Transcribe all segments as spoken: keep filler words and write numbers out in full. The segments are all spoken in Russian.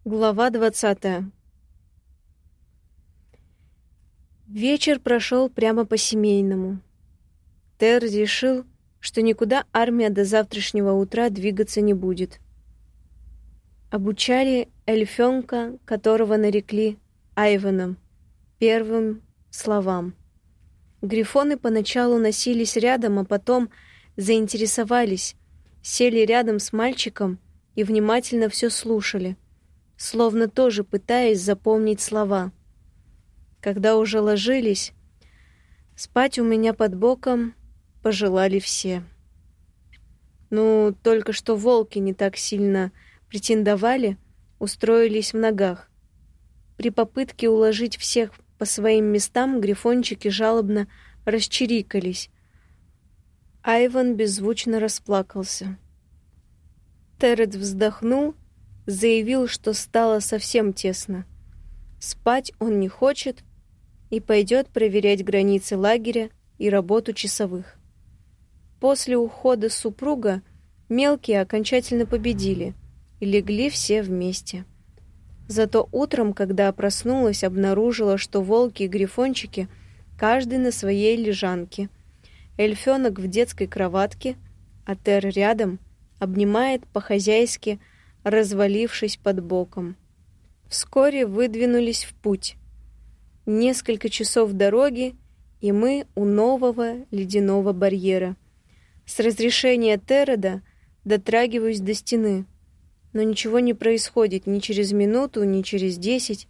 Глава двадцатая. Вечер прошел прямо по-семейному. Тер решил, что никуда армия до завтрашнего утра двигаться не будет. Обучали эльфёнка, которого нарекли Айвеном, первым словам. Грифоны поначалу носились рядом, а потом заинтересовались, сели рядом с мальчиком и внимательно все слушали, словно тоже пытаясь запомнить слова. Когда уже ложились, спать у меня под боком пожелали все. Ну, только что волки не так сильно претендовали, устроились в ногах. При попытке уложить всех по своим местам грифончики жалобно расчирикались. Айвен беззвучно расплакался. Терет вздохнул, заявил, что стало совсем тесно. Спать он не хочет и пойдет проверять границы лагеря и работу часовых. После ухода супруга мелкие окончательно победили и легли все вместе. Зато утром, когда проснулась, обнаружила, что волки и грифончики каждый на своей лежанке. Эльфёнок в детской кроватке, а Тер рядом обнимает по-хозяйски, развалившись под боком. Вскоре выдвинулись в путь. Несколько часов дороги, и мы у нового ледяного барьера. С разрешения Тереда дотрагиваюсь до стены, но ничего не происходит ни через минуту, ни через десять.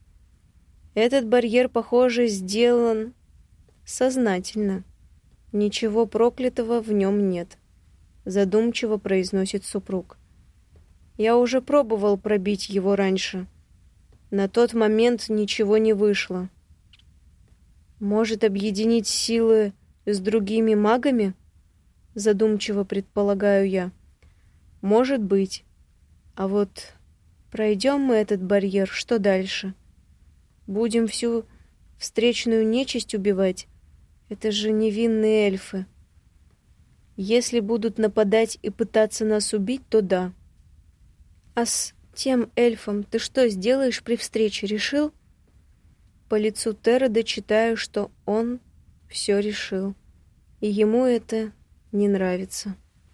Этот барьер, похоже, сделан сознательно. Ничего проклятого в нем нет, задумчиво произносит супруг. Я уже пробовал пробить его раньше. На тот момент ничего не вышло. Может, объединить силы с другими магами? Задумчиво предполагаю я. Может быть. А вот пройдем мы этот барьер, что дальше? Будем всю встречную нечисть убивать? Это же невинные эльфы. Если будут нападать и пытаться нас убить, то да. А с тем эльфом ты что сделаешь при встрече, решил? По лицу Тереда читаю, что он все решил, и ему это не нравится.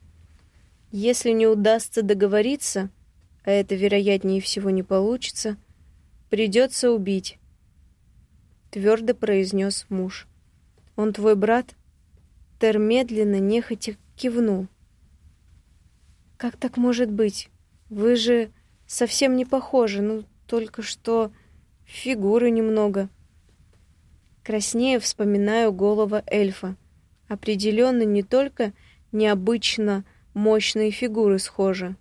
Если не удастся договориться, а это вероятнее всего не получится, придется убить, твердо произнес муж. Он твой брат? Тер медленно, нехотя кивнул. Как так может быть? Вы же совсем не похожи, ну, только что фигуры немного. Краснея вспоминаю голову эльфа. Определенно не только необычно мощные фигуры схожи.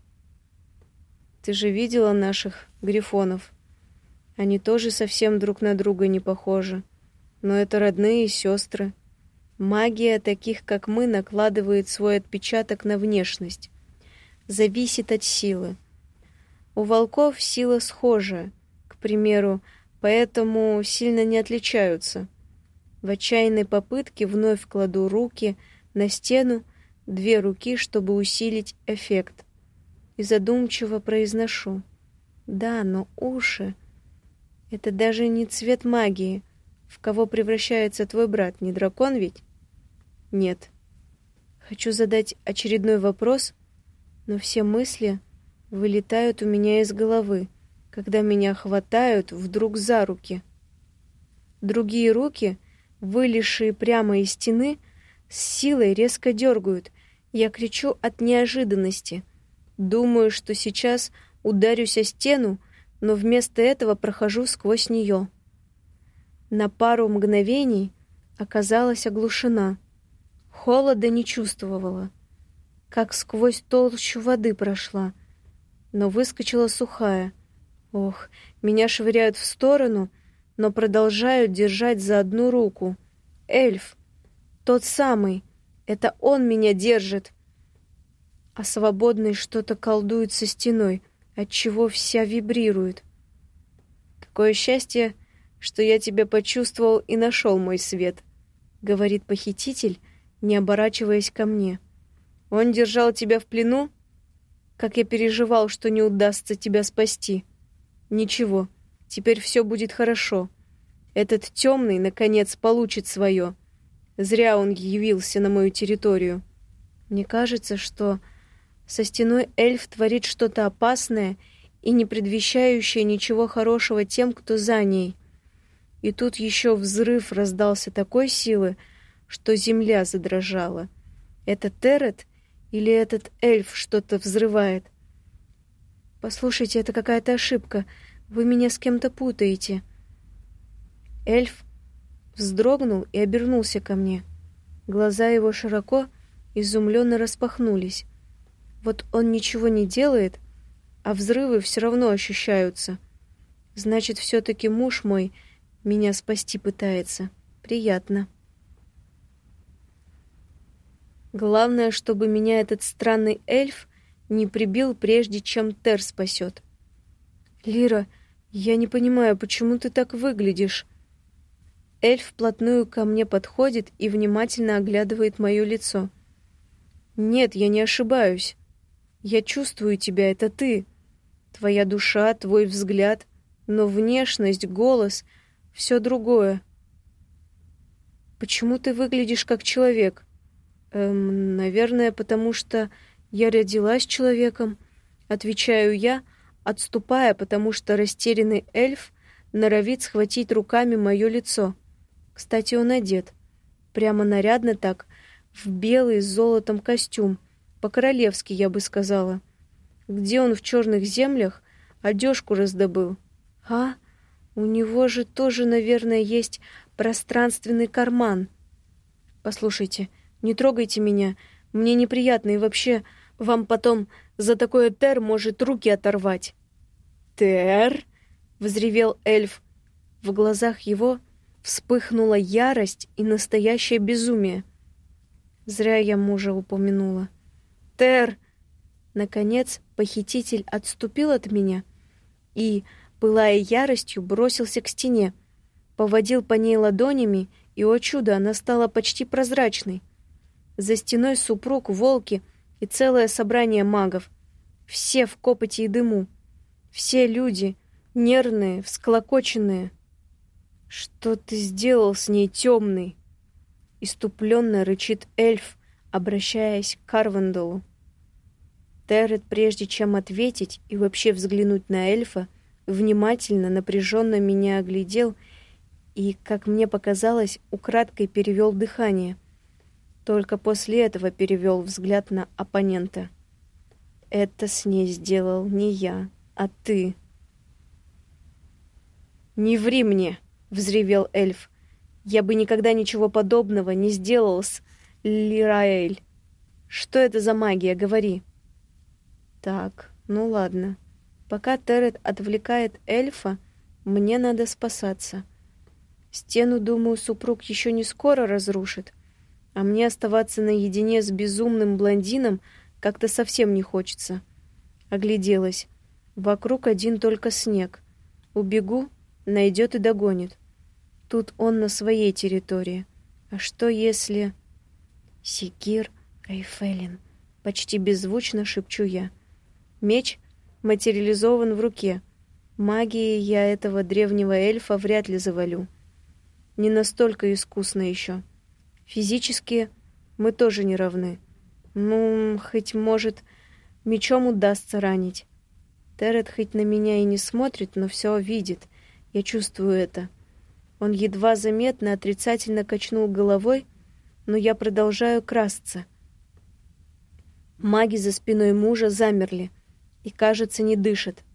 Ты же видела наших грифонов? Они тоже совсем друг на друга не похожи. Но это родные сестры. Магия таких, как мы, накладывает свой отпечаток на внешность. Зависит от силы. У волков сила схожая, к примеру, поэтому сильно не отличаются. В отчаянной попытке вновь кладу руки на стену, две руки, чтобы усилить эффект. И задумчиво произношу. Да, но уши — это даже не цвет магии. В кого превращается твой брат, не дракон ведь? Нет. Хочу задать очередной вопрос, но все мысли вылетают у меня из головы, когда меня хватают вдруг за руки. Другие руки, вылезшие прямо из стены, с силой резко дергают. Я кричу от неожиданности. Думаю, что сейчас ударюсь о стену, но вместо этого прохожу сквозь нее. На пару мгновений оказалась оглушена. Холода не чувствовала. Как сквозь толщу воды прошла. Но выскочила сухая. Ох, меня швыряют в сторону, но продолжают держать за одну руку. Эльф, тот самый, это он меня держит. А свободный что-то колдует со стеной, отчего вся вибрирует. Какое счастье, что я тебя почувствовал и нашел, мой свет, говорит похититель, не оборачиваясь ко мне. Он держал тебя в плену? Как я переживал, что не удастся тебя спасти. Ничего, теперь все будет хорошо. Этот темный, наконец, получит свое. Зря он явился на мою территорию. Мне кажется, что со стеной эльф творит что-то опасное и не предвещающее ничего хорошего тем, кто за ней. И тут еще взрыв раздался такой силы, что земля задрожала. Это Терет или этот эльф что-то взрывает? Послушайте, это какая-то ошибка. Вы меня с кем-то путаете. Эльф вздрогнул и обернулся ко мне. Глаза его широко, изумленно распахнулись. Вот он ничего не делает, а взрывы все равно ощущаются. Значит, все-таки муж мой меня спасти пытается. Приятно. Главное, чтобы меня этот странный эльф не прибил, прежде чем Тер спасет. Лира, я не понимаю, почему ты так выглядишь? Эльф вплотную ко мне подходит и внимательно оглядывает мое лицо. Нет, я не ошибаюсь. Я чувствую тебя, это ты. Твоя душа, твой взгляд, но внешность, голос — все другое. Почему ты выглядишь как человек? Эм, наверное, потому что я родилась человеком, отвечаю я, отступая, потому что растерянный эльф норовит схватить руками мое лицо. Кстати, он одет. Прямо нарядно так, в белый с золотом костюм. По-королевски, я бы сказала. Где он в черных землях одежку раздобыл? А? У него же тоже, наверное, есть пространственный карман. Послушайте, не трогайте меня. Мне неприятно, и вообще, вам потом за такое Тер может руки оторвать. Тер? Взревел эльф. В глазах его вспыхнула ярость и настоящее безумие. Зря я мужа упомянула. Тер! Наконец, похититель отступил от меня и, пылая яростью, бросился к стене, поводил по ней ладонями, и, о чудо, она стала почти прозрачной. За стеной супруг, волки и целое собрание магов. Все в копоти и дыму. Все люди, нервные, всклокоченные. «Что ты сделал с ней, темный?» Иступленно рычит эльф, обращаясь к Карвандалу. Терет, прежде чем ответить и вообще взглянуть на эльфа, внимательно, напряженно меня оглядел и, как мне показалось, украдкой перевел дыхание. Только после этого перевел взгляд на оппонента. «Это с ней сделал не я, а ты». «Не ври мне!» — взревел эльф. «Я бы никогда ничего подобного не сделал с Лираэль. Что это за магия? Говори». «Так, ну ладно. Пока Терет отвлекает эльфа, мне надо спасаться. Стену, думаю, супруг еще не скоро разрушит, а мне оставаться наедине с безумным блондином как-то совсем не хочется». Огляделась. Вокруг один только снег. Убегу, найдет и догонит. Тут он на своей территории. А что если... Сигир Рейфелин. Почти беззвучно шепчу я. Меч материализован в руке. Магией я этого древнего эльфа вряд ли завалю. Не настолько искусно еще. Физически мы тоже не равны. Ну, хоть, может, мечом удастся ранить. Терет хоть на меня и не смотрит, но все видит. Я чувствую это. Он едва заметно отрицательно качнул головой, но я продолжаю красться. Маги за спиной мужа замерли и, кажется, не дышат.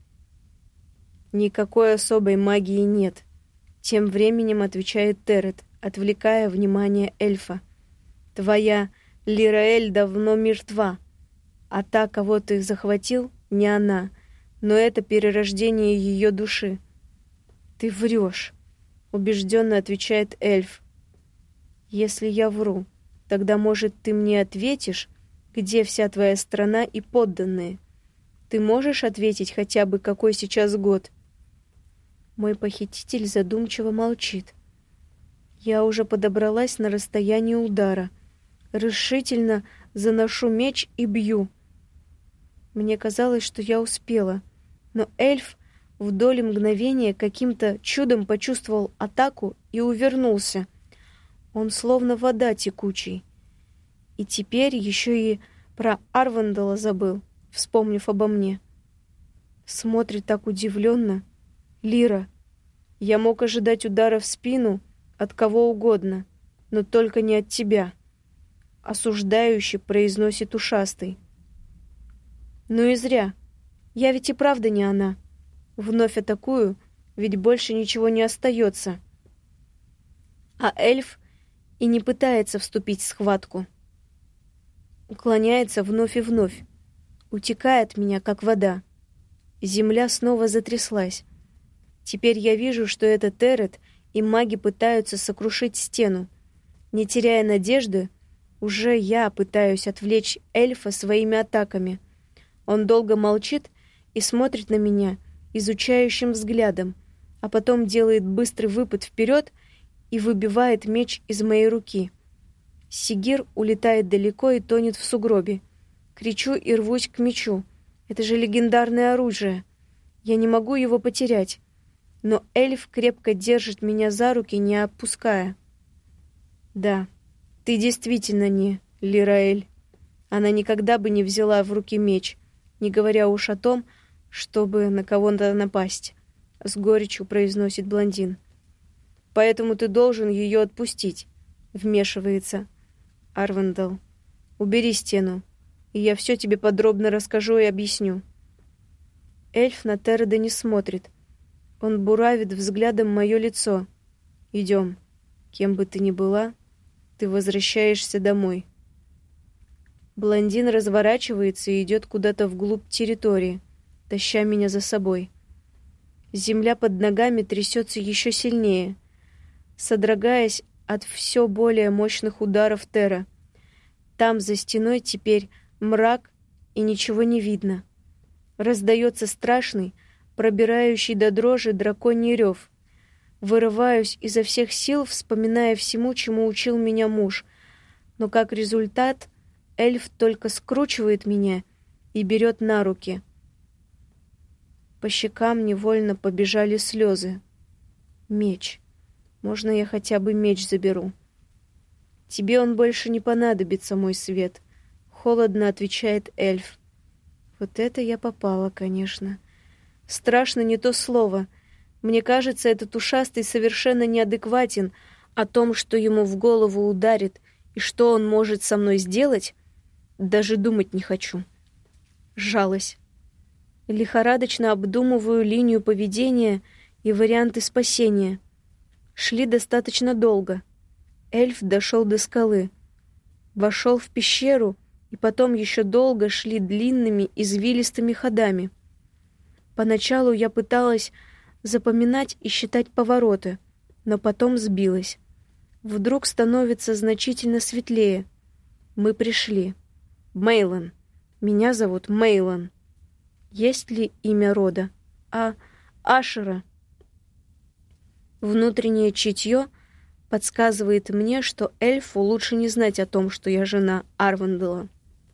«Никакой особой магии нет», — тем временем отвечает Терет, отвлекая внимание эльфа. «Твоя Лираэль давно мертва, а та, кого ты захватил, не она, но это перерождение ее души». «Ты врешь», — убежденно отвечает эльф. «Если я вру, тогда, может, ты мне ответишь, где вся твоя страна и подданные? Ты можешь ответить хотя бы, какой сейчас год?» Мой похититель задумчиво молчит. Я уже подобралась на расстояние удара. Решительно заношу меч и бью. Мне казалось, что я успела, но эльф в доли мгновения каким-то чудом почувствовал атаку и увернулся. Он словно вода текучий. И теперь еще и про Арвандала забыл, вспомнив обо мне. Смотрит так удивленно. Лира, я мог ожидать удара в спину от кого угодно, но только не от тебя. Осуждающе произносит ушастый. Ну и зря. Я ведь и правда не она. Вновь атакую, ведь больше ничего не остается. А эльф и не пытается вступить в схватку. Уклоняется вновь и вновь. Утекает от меня, как вода. Земля снова затряслась. Теперь я вижу, что это Терет, и маги пытаются сокрушить стену. Не теряя надежды, уже я пытаюсь отвлечь эльфа своими атаками. Он долго молчит и смотрит на меня изучающим взглядом, а потом делает быстрый выпад вперед и выбивает меч из моей руки. Сигир улетает далеко и тонет в сугробе. Кричу и рвусь к мечу. Это же легендарное оружие. Я не могу его потерять. Но эльф крепко держит меня за руки, не опуская. Да, ты действительно не Лираэль. Она никогда бы не взяла в руки меч, не говоря уж о том, чтобы на кого-то напасть, — с горечью произносит блондин. Поэтому ты должен ее отпустить, — вмешивается Арвандал. Убери стену, и я все тебе подробно расскажу и объясню. Эльф на Тереда не смотрит. Он буравит взглядом мое лицо. Идем. Кем бы ты ни была, ты возвращаешься домой. Блондин разворачивается и идет куда-то вглубь территории, таща меня за собой. Земля под ногами трясется еще сильнее, содрогаясь от все более мощных ударов Тера. Там за стеной теперь мрак и ничего не видно. Раздается страшный, пробирающий до дрожи драконий рев. Вырываюсь изо всех сил, вспоминая всему, чему учил меня муж. Но как результат, эльф только скручивает меня и берет на руки. По щекам невольно побежали слезы. Меч. Можно я хотя бы меч заберу? Тебе он больше не понадобится, мой свет. Холодно отвечает эльф. Вот это я попала, конечно. Страшно не то слово. Мне кажется, этот ушастый совершенно неадекватен. О том, что ему в голову ударит и что он может со мной сделать, даже думать не хочу. Сжалась. Лихорадочно обдумываю линию поведения и варианты спасения. Шли достаточно долго. Эльф дошел до скалы. Вошел в пещеру, и потом еще долго шли длинными извилистыми ходами. Поначалу я пыталась запоминать и считать повороты, но потом сбилась. Вдруг становится значительно светлее. Мы пришли. Мейлон. Меня зовут Мейлон. Есть ли имя рода? А Ашера. Внутреннее чутье подсказывает мне, что эльфу лучше не знать о том, что я жена Арвандала.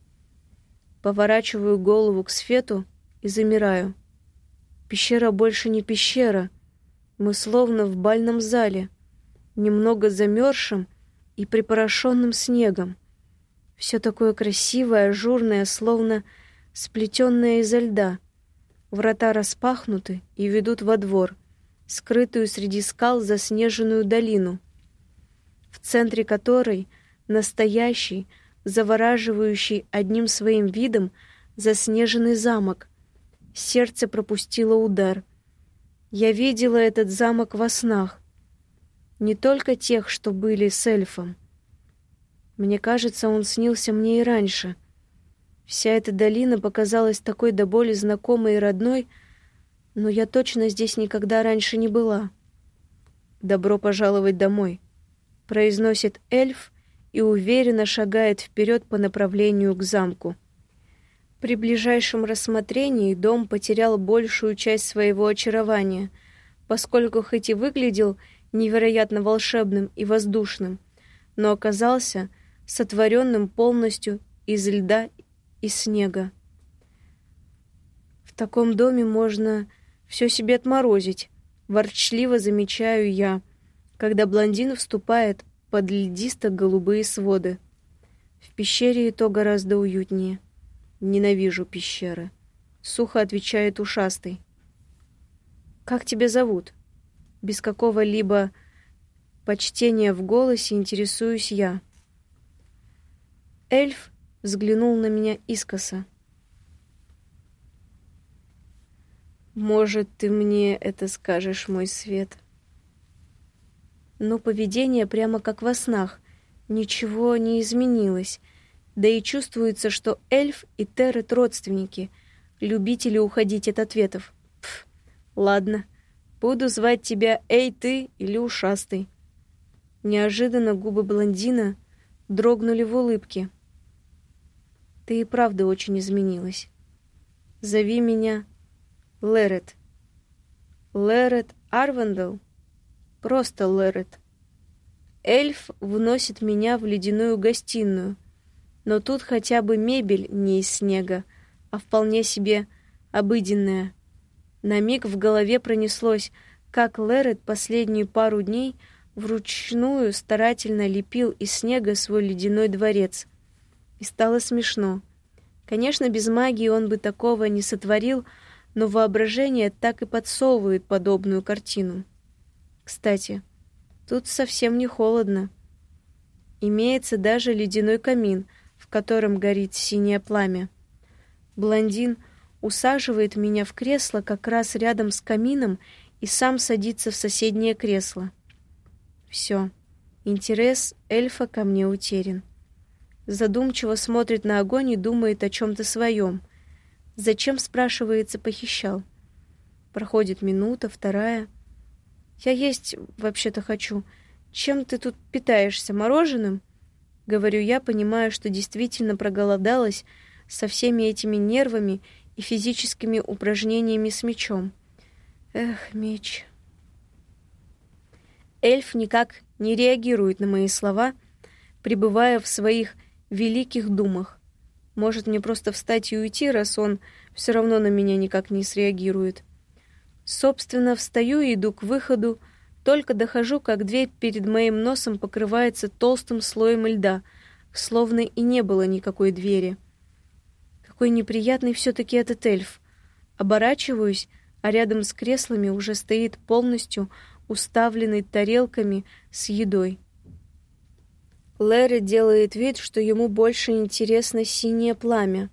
Поворачиваю голову к свету и замираю. Пещера больше не пещера. Мы словно в бальном зале, немного замерзшим и припорошенным снегом. Все такое красивое, ажурное, словно сплетенное изо льда. Врата распахнуты и ведут во двор, скрытую среди скал заснеженную долину, в центре которой настоящий, завораживающий одним своим видом заснеженный замок. Сердце пропустило удар. Я видела этот замок во снах. Не только тех, что были с эльфом. Мне кажется, он снился мне и раньше. Вся эта долина показалась такой до боли знакомой и родной, но я точно здесь никогда раньше не была. «Добро пожаловать домой», — произносит эльф и уверенно шагает вперед по направлению к замку. При ближайшем рассмотрении дом потерял большую часть своего очарования, поскольку хоть и выглядел невероятно волшебным и воздушным, но оказался сотворенным полностью из льда и снега. В таком доме можно Все себе отморозить, ворчливо замечаю я, когда блондин вступает под льдисто-голубые своды. В пещере и то гораздо уютнее. Ненавижу пещеры. Сухо отвечает ушастый. Как тебя зовут? Без какого-либо почтения в голосе интересуюсь я. Эльф взглянул на меня искоса. Может, ты мне это скажешь, мой свет? Но поведение прямо как во снах. Ничего не изменилось. Да и чувствуется, что эльф и Терет родственники, любители уходить от ответов. Пф, ладно, буду звать тебя Эй ты или Ушастый. Неожиданно губы блондина дрогнули в улыбке. Ты и правда очень изменилась. Зови меня Лерет. Лерет Арвандел? Просто Лерет. Эльф вносит меня в ледяную гостиную, но тут хотя бы мебель не из снега, а вполне себе обыденная. На миг в голове пронеслось, как Лерет последнюю пару дней вручную старательно лепил из снега свой ледяной дворец. И стало смешно. Конечно, без магии он бы такого не сотворил, но воображение так и подсовывает подобную картину. Кстати, тут совсем не холодно. Имеется даже ледяной камин, в котором горит синее пламя. Блондин усаживает меня в кресло как раз рядом с камином и сам садится в соседнее кресло. Все, интерес эльфа ко мне утерян. Задумчиво смотрит на огонь и думает о чем-то своем. Зачем, спрашивается, похищал? Проходит минута, вторая. Я есть вообще-то хочу. Чем ты тут питаешься? Мороженым? Говорю я, понимая, что действительно проголодалась со всеми этими нервами и физическими упражнениями с мечом. Эх, меч. Эльф никак не реагирует на мои слова, пребывая в своих великих думах. Может, мне просто встать и уйти, раз он все равно на меня никак не среагирует. Собственно, встаю и иду к выходу, только дохожу, как дверь перед моим носом покрывается толстым слоем льда, словно и не было никакой двери. Какой неприятный все-таки этот эльф. Оборачиваюсь, а рядом с креслами уже стоит полностью уставленный тарелками с едой. Лэри делает вид, что ему больше интересно синее пламя.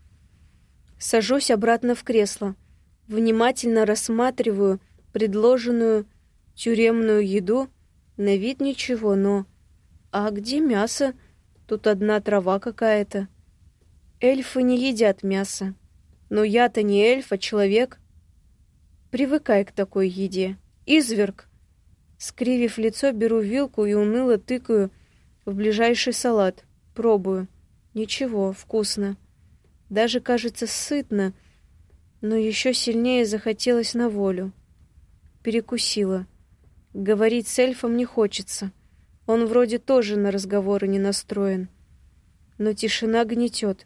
Сажусь обратно в кресло, внимательно рассматриваю предложенную тюремную еду. На вид ничего, но... А где мясо? Тут одна трава какая-то. Эльфы не едят мясо. Но я-то не эльф, а человек. Привыкай к такой еде. Изверг! Скривив лицо, беру вилку и уныло тыкаю в ближайший салат. Пробую. Ничего, вкусно. Даже, кажется, сытно, но еще сильнее захотелось на волю. Перекусила. Говорить с эльфом не хочется. Он вроде тоже на разговоры не настроен. Но тишина гнетет.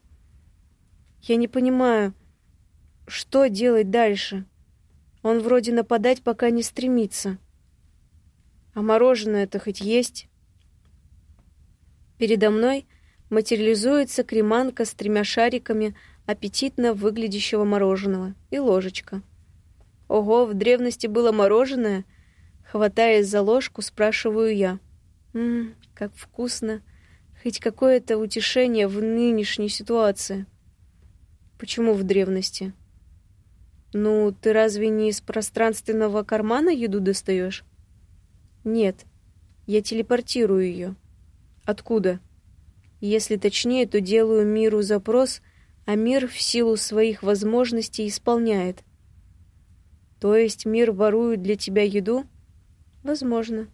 Я не понимаю, что делать дальше. Он вроде нападать пока не стремится. А мороженое-то хоть есть? Передо мной материализуется креманка с тремя шариками аппетитно выглядящего мороженого и ложечка. Ого, в древности было мороженое? Хватаясь за ложку, спрашиваю я. Ммм, как вкусно. Хоть какое-то утешение в нынешней ситуации. Почему в древности? Ну, ты разве не из пространственного кармана еду достаешь? Нет, я телепортирую ее. Откуда? Если точнее, то делаю миру запрос, а мир в силу своих возможностей исполняет. То есть мир ворует для тебя еду? Возможно.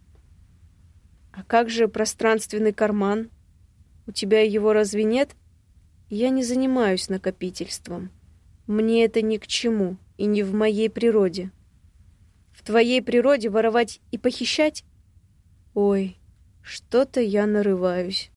А как же пространственный карман? У тебя его разве нет? Я не занимаюсь накопительством. Мне это ни к чему и не в моей природе. В твоей природе воровать и похищать? Ой, что-то я нарываюсь.